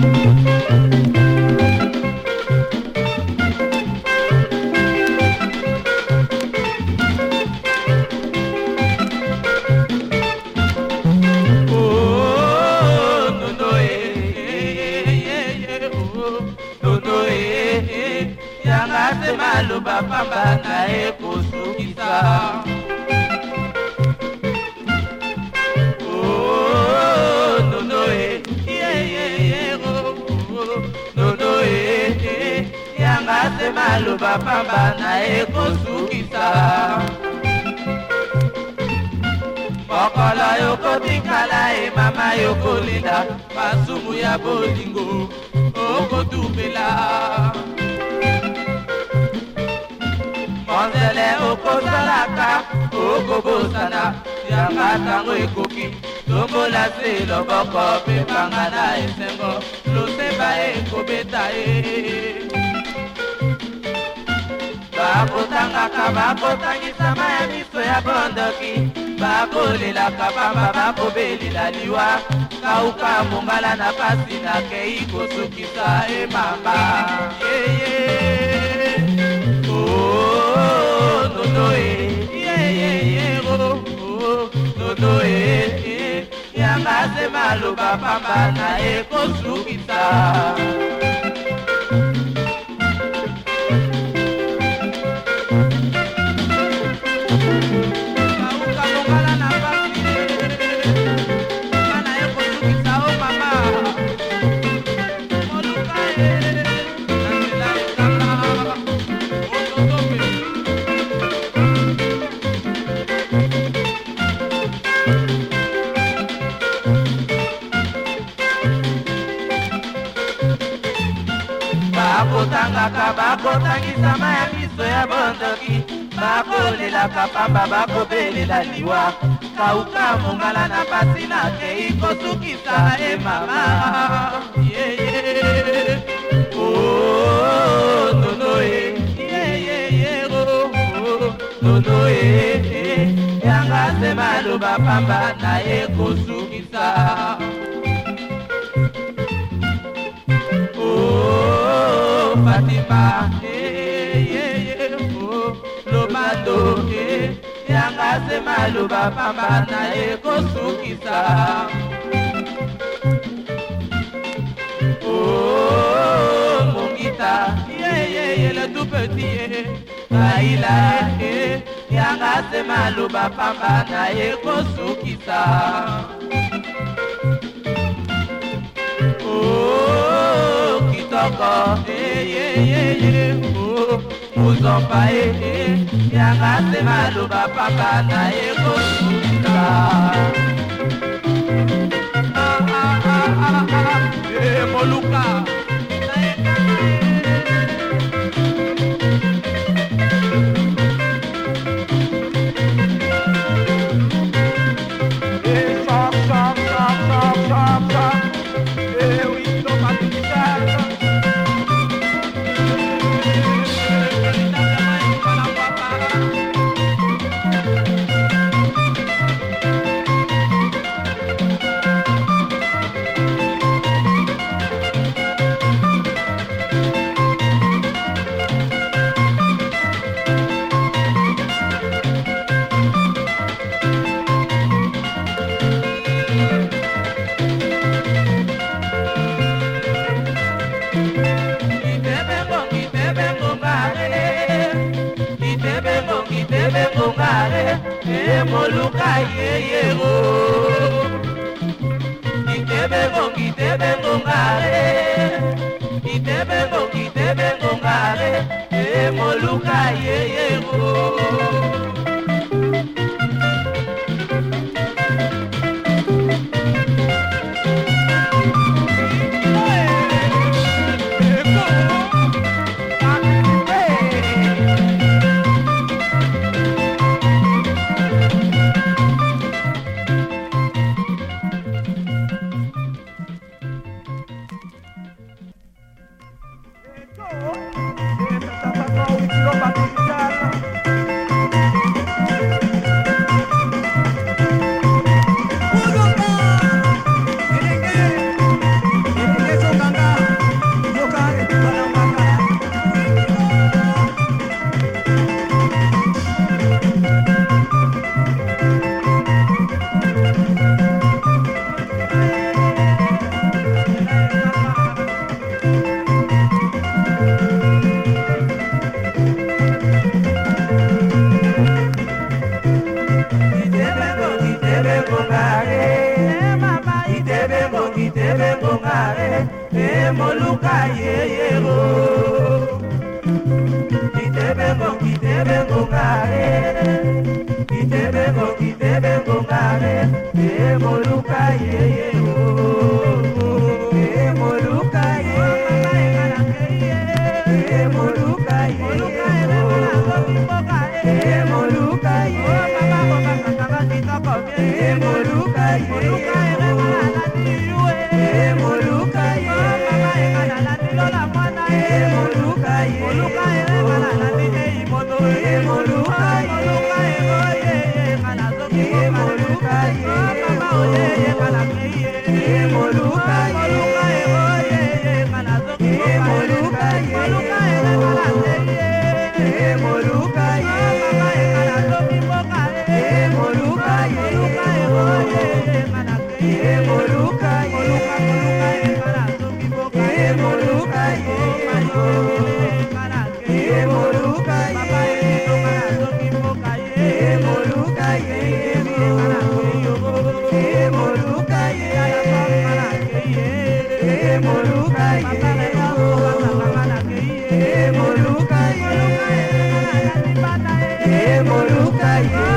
Maloba pamba na ekosukisa oh nono nono yanga se maloba pamba na ekosukisa mokolo yokotikala mama yokolinda masumu ya bolingo okotubela Monzele okozalaka okobosana yanga tango ekoki tombola se loboko pepanga na esengo loseba ekobeta bakotangaka bakotangisama ya miso ya bondoki bakolelaka pamba bakobelela liwa kauka mongala na pasi na kei kosukisa emama yanga se maloba pamba na ekosukisa bakotangaka bakotangisama ya miso ya bondoki bakolelaka pamba bakobelela liwa kauka mongala na pasi na kei kosukisa emama nono nono yanga se maloba pamba na ekosukisa Fatima, Lomando, yanga se maloba pamba na ekosukisa. Oh, Mongita, le tout petit, Kaila, yanga se maloba pamba na ekosukisa. Oh, Kitoko, Muzomba yanga se maloba pamba na ekosukisa Moluka Moluka yeyego Itebe ngongare Itebe ngongare Moluka yeyego yeyero Kitebengo ngare Kitebengo ngare Moluka yeyero Moluka yeyero Moluka yeyero Moluka Moluka